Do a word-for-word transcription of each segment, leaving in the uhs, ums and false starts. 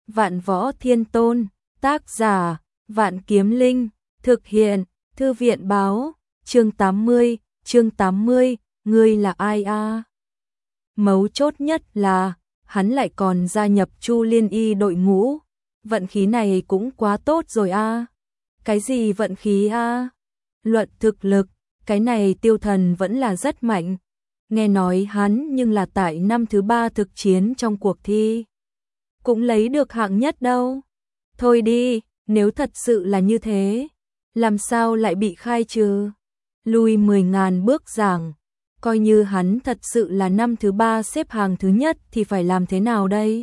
Vạn Võ Thiên Tôn, tác giả, Vạn Kiếm Linh, thực hiện, Thư viện báo, chương tám mươi, chương tám mươi, ngươi là ai a? Mấu chốt nhất là, hắn lại còn gia nhập Chu Liên Y đội ngũ, vận khí này cũng quá tốt rồi a. Cái gì vận khí a? Luận thực lực, cái này Tiêu Thần vẫn là rất mạnh. Nghe nói hắn nhưng là tại năm thứ ba thực chiến trong cuộc thi, cũng lấy được hạng nhất đâu. Thôi đi, nếu thật sự là như thế, làm sao lại bị khai trừ? Lùi mười ngàn bước giảng, coi như hắn thật sự là năm thứ ba xếp hàng thứ nhất thì phải làm thế nào đây?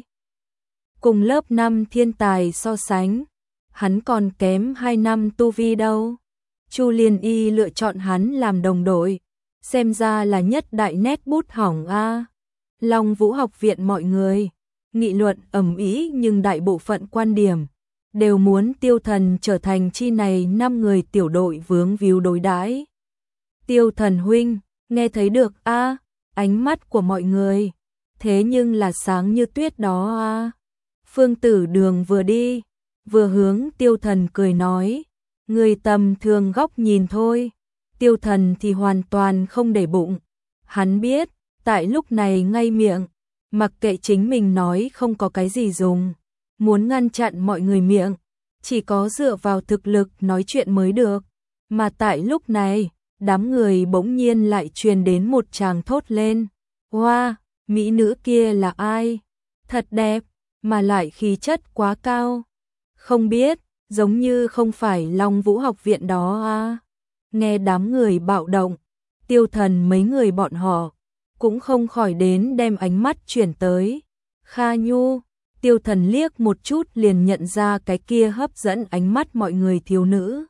Cùng lớp năm thiên tài so sánh, hắn còn kém hai năm tu vi đâu. Chu Liên Y lựa chọn hắn làm đồng đội, xem ra là nhất đại nét bút hỏng a. Long Vũ học viện mọi người nghị luận ầm ĩ, nhưng đại bộ phận quan điểm đều muốn Tiêu Thần trở thành chi này năm người tiểu đội vướng víu đối đãi. Tiêu Thần huynh, nghe thấy được a? Ánh mắt của mọi người thế nhưng là sáng như tuyết đó a. Phương Tử Đường vừa đi vừa hướng Tiêu Thần cười nói, người tầm thường góc nhìn thôi. Tiêu Thần thì hoàn toàn không để bụng. Hắn biết, tại lúc này ngay miệng, mặc kệ chính mình nói không có cái gì dùng. Muốn ngăn chặn mọi người miệng, chỉ có dựa vào thực lực nói chuyện mới được. Mà tại lúc này, đám người bỗng nhiên lại truyền đến một tràng thốt lên. Wow, mỹ nữ kia là ai? Thật đẹp, mà lại khí chất quá cao. Không biết, giống như không phải Long Vũ học viện đó à? Nghe đám người bạo động, Tiêu Thần mấy người bọn họ cũng không khỏi đến đem ánh mắt chuyển tới Kha Nhu. Tiêu Thần liếc một chút liền nhận ra cái kia hấp dẫn ánh mắt mọi người thiếu nữ.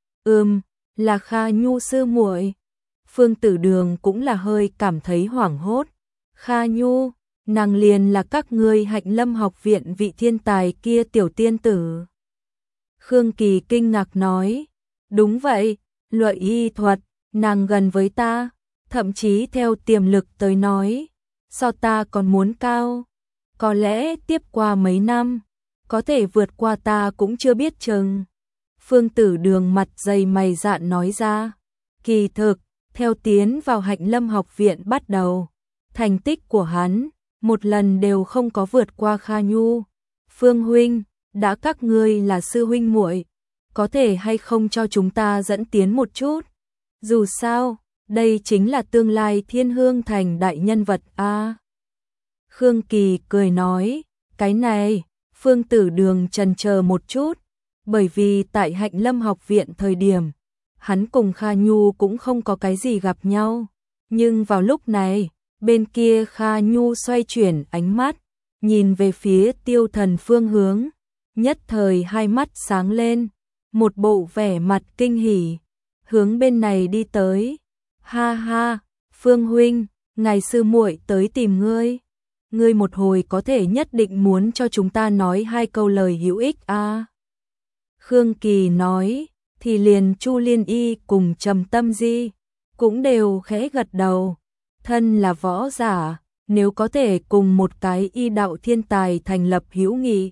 Ừm, là Kha Nhu sư muội. Phương Tử Đường cũng là hơi cảm thấy hoảng hốt. Kha Nhu, nàng liền là các ngươi Hạnh Lâm học viện vị thiên tài kia tiểu tiên tử. Khương Kỳ kinh ngạc nói, đúng vậy, luận y thuật, nàng gần với ta, thậm chí theo tiềm lực tới nói, so ta còn muốn cao. Có lẽ tiếp qua mấy năm, có thể vượt qua ta cũng chưa biết chừng. Phương Tử Đường mặt dày mày dạn nói ra, kỳ thực, theo tiến vào Hạnh Lâm học viện bắt đầu, thành tích của hắn, một lần đều không có vượt qua Kha Nhu. Phương huynh, đã các ngươi là sư huynh muội, có thể hay không cho chúng ta dẫn tiến một chút? Dù sao, đây chính là tương lai Thiên Hương Thành đại nhân vật a. Khương Kỳ cười nói, cái này, Phương Tử Đường chần chờ một chút, bởi vì tại Hạnh Lâm học viện thời điểm, hắn cùng Kha Nhu cũng không có cái gì gặp nhau. Nhưng vào lúc này, bên kia Kha Nhu xoay chuyển ánh mắt, nhìn về phía Tiêu Thần phương hướng, nhất thời hai mắt sáng lên, một bộ vẻ mặt kinh hỉ, hướng bên này đi tới. Ha ha, Phương huynh, ngài sư muội tới tìm ngươi. Ngươi một hồi có thể nhất định muốn cho chúng ta nói hai câu lời hữu ích a. À? Khương Kỳ nói, thì liền Chu Liên Y cùng Trầm Tâm Di cũng đều khẽ gật đầu. Thân là võ giả, nếu có thể cùng một cái y đạo thiên tài thành lập hữu nghị,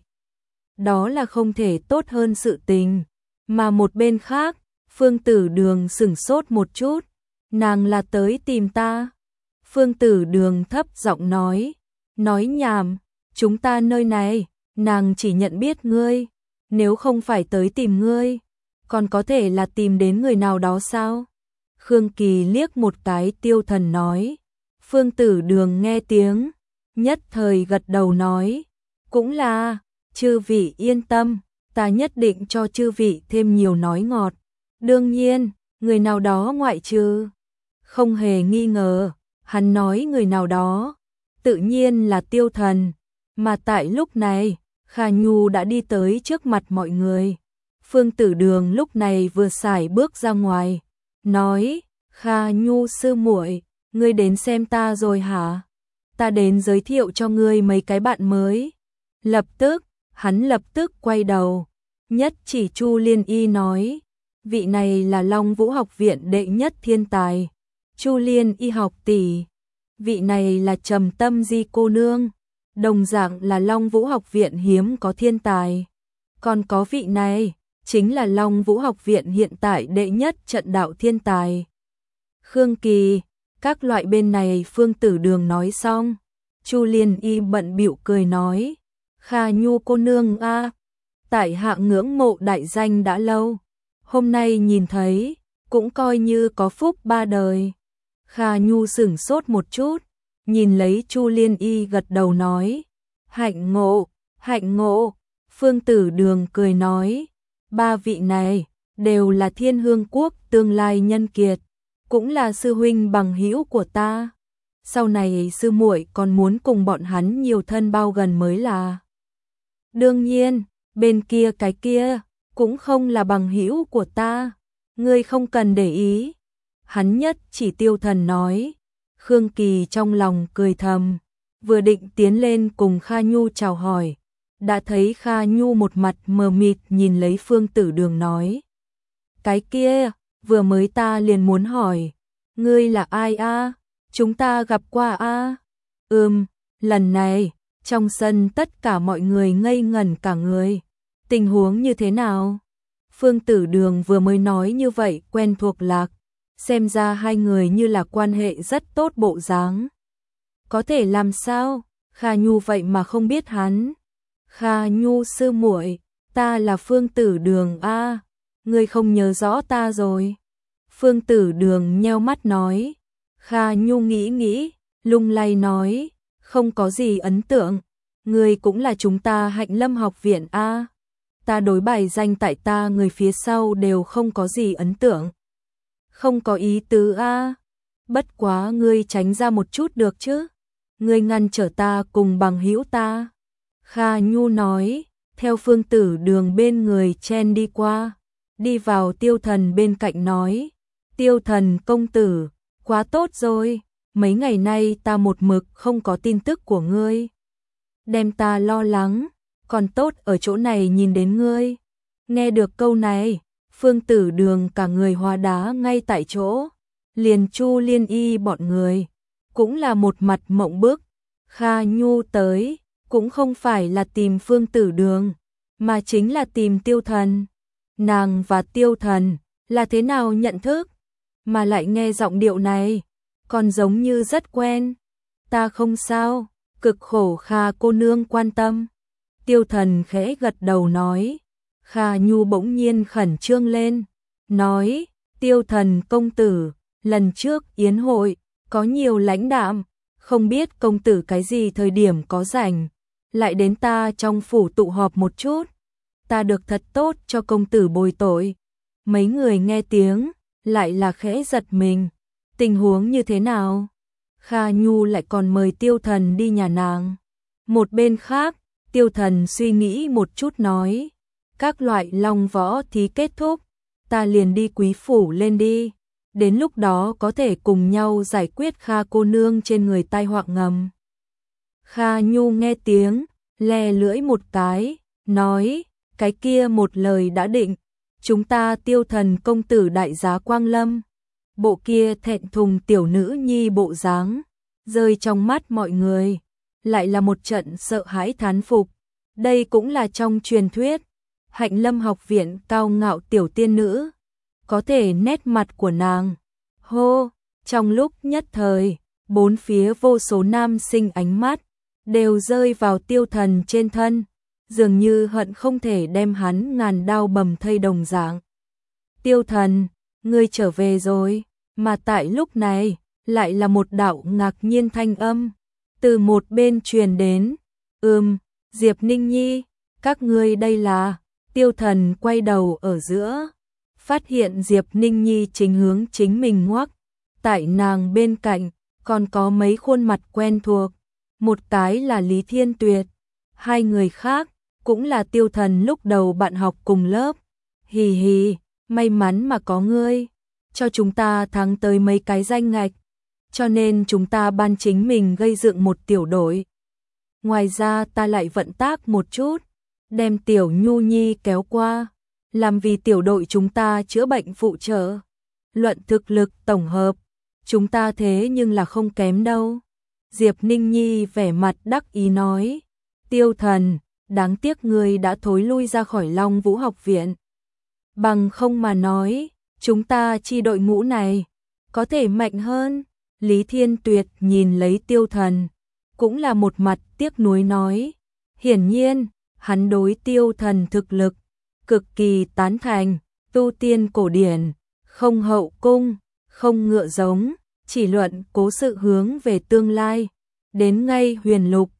đó là không thể tốt hơn sự tình. Mà một bên khác, Phương Tử Đường sửng sốt một chút, nàng là tới tìm ta. Phương Tử Đường thấp giọng nói, nói nhảm, chúng ta nơi này, nàng chỉ nhận biết ngươi, nếu không phải tới tìm ngươi, còn có thể là tìm đến người nào đó sao? Khương Kỳ liếc một cái Tiêu Thần nói. Phương Tử Đường nghe tiếng, nhất thời gật đầu nói, cũng là, chư vị yên tâm, ta nhất định cho chư vị thêm nhiều nói ngọt. Đương nhiên, người nào đó ngoại trừ. Không hề nghi ngờ, hắn nói người nào đó, tự nhiên là Tiêu Thần. Mà tại lúc này, Kha Nhu đã đi tới trước mặt mọi người. Phương Tử Đường lúc này vừa xài bước ra ngoài, nói, Kha Nhu sư muội, ngươi đến xem ta rồi hả? Ta đến giới thiệu cho ngươi mấy cái bạn mới. Lập tức, hắn lập tức quay đầu, nhất chỉ Chu Liên Y nói, vị này là Long Vũ học viện đệ nhất thiên tài, Chu Liên Y học tỷ. Vị này là Trầm Tâm Di cô nương, đồng dạng là Long Vũ học viện hiếm có thiên tài. Còn có vị này, chính là Long Vũ học viện hiện tại đệ nhất trận đạo thiên tài. Khương Kỳ, các loại bên này Phương Tử Đường nói xong, Chu Liên Y bận bịu cười nói, Kha Nhu cô nương a, tại hạ ngưỡng mộ đại danh đã lâu, hôm nay nhìn thấy, cũng coi như có phúc ba đời. Kha Nhu sửng sốt một chút, nhìn lấy Chu Liên Y gật đầu nói, hạnh ngộ, hạnh ngộ. Phương Tử Đường cười nói, ba vị này đều là Thiên Hương Quốc tương lai nhân kiệt, cũng là sư huynh bằng hữu của ta. Sau này sư muội còn muốn cùng bọn hắn nhiều thân bao gần mới là. Đương nhiên, bên kia cái kia cũng không là bằng hữu của ta, ngươi không cần để ý. Hắn nhất chỉ Tiêu Thần nói. Khương Kỳ trong lòng cười thầm, vừa định tiến lên cùng Kha Nhu chào hỏi, đã thấy Kha Nhu một mặt mờ mịt nhìn lấy Phương Tử Đường nói, cái kia, vừa mới ta liền muốn hỏi, ngươi là ai a? Chúng ta gặp qua a? Ừm, lần này, trong sân tất cả mọi người ngây ngẩn cả người, tình huống như thế nào? Phương Tử Đường vừa mới nói như vậy quen thuộc lạc, xem ra hai người như là quan hệ rất tốt bộ dáng. Có thể làm sao? Kha Nhu vậy mà không biết hắn. Kha Nhu sư muội, ta là Phương Tử Đường a, ngươi không nhớ rõ ta rồi. Phương Tử Đường nheo mắt nói. Kha Nhu nghĩ nghĩ, lung lay nói, không có gì ấn tượng, ngươi cũng là chúng ta Hạnh Lâm học viện a. Ta đối bài danh tại ta người phía sau đều không có gì ấn tượng. Không có ý tứ a. Bất quá ngươi tránh ra một chút được chứ? Ngươi ngăn trở ta cùng bằng hữu ta. Kha Nhu nói, theo Phương Tử Đường bên người chen đi qua, đi vào Tiêu Thần bên cạnh nói, Tiêu Thần công tử, quá tốt rồi, mấy ngày nay ta một mực không có tin tức của ngươi. Đem ta lo lắng, còn tốt ở chỗ này nhìn đến ngươi. Nghe được câu này, Phương Tử Đường cả người hóa đá ngay tại chỗ, liền Chu Liên Y bọn người, cũng là một mặt mộng bức. Kha Nhu tới, cũng không phải là tìm Phương Tử Đường, mà chính là tìm Tiêu Thần. Nàng và Tiêu Thần là thế nào nhận thức, mà lại nghe giọng điệu này, còn giống như rất quen. Ta không sao, cực khổ Kha cô nương quan tâm. Tiêu Thần khẽ gật đầu nói. Kha Nhu bỗng nhiên khẩn trương lên, nói, Tiêu Thần công tử, lần trước yến hội, có nhiều lãnh đạm, không biết công tử cái gì thời điểm có rảnh, lại đến ta trong phủ tụ họp một chút, ta được thật tốt cho công tử bồi tội. Mấy người nghe tiếng, lại là khẽ giật mình, tình huống như thế nào? Kha Nhu lại còn mời Tiêu Thần đi nhà nàng. Một bên khác, Tiêu Thần suy nghĩ một chút nói, các loại long võ thí kết thúc, ta liền đi quý phủ lên đi, đến lúc đó có thể cùng nhau giải quyết Kha cô nương trên người tai họa ngầm. Kha Nhu nghe tiếng, le lưỡi một cái, nói, cái kia một lời đã định, chúng ta Tiêu Thần công tử đại giá quang lâm. Bộ kia thẹn thùng tiểu nữ nhi bộ dáng, rơi trong mắt mọi người, lại là một trận sợ hãi thán phục. Đây cũng là trong truyền thuyết, Hạnh Lâm học viện cao ngạo tiểu tiên nữ, có thể nét mặt của nàng. Hô, trong lúc nhất thời, bốn phía vô số nam sinh ánh mắt, đều rơi vào Tiêu Thần trên thân, dường như hận không thể đem hắn ngàn đao bầm thây đồng dạng. Tiêu Thần, ngươi trở về rồi, mà tại lúc này, lại là một đạo ngạc nhiên thanh âm, từ một bên truyền đến, ừm, Diệp Ninh Nhi, các ngươi đây là, Tiêu Thần quay đầu ở giữa, phát hiện Diệp Ninh Nhi chính hướng chính mình ngoắc, tại nàng bên cạnh, còn có mấy khuôn mặt quen thuộc, một cái là Lý Thiên Tuyệt, hai người khác, cũng là Tiêu Thần lúc đầu bạn học cùng lớp, hì hì, may mắn mà có ngươi, cho chúng ta thắng tới mấy cái danh ngạch, cho nên chúng ta ban chính mình gây dựng một tiểu đội. Ngoài ra ta lại vận tác một chút, đem tiểu Nhu Nhi kéo qua, làm vì tiểu đội chúng ta chữa bệnh phụ trợ. Luận thực lực tổng hợp, chúng ta thế nhưng là không kém đâu. Diệp Ninh Nhi vẻ mặt đắc ý nói, Tiêu Thần, đáng tiếc ngươi đã thối lui ra khỏi Long Vũ học viện. Bằng không mà nói, chúng ta chi đội ngũ này, có thể mạnh hơn. Lý Thiên Tuyệt nhìn lấy Tiêu Thần, cũng là một mặt tiếc nuối nói, hiển nhiên, hắn đối Tiêu Thần thực lực, cực kỳ tán thành, tu tiên cổ điển, không hậu cung, không ngựa giống, chỉ luận cố sự hướng về tương lai, đến ngay huyền lục,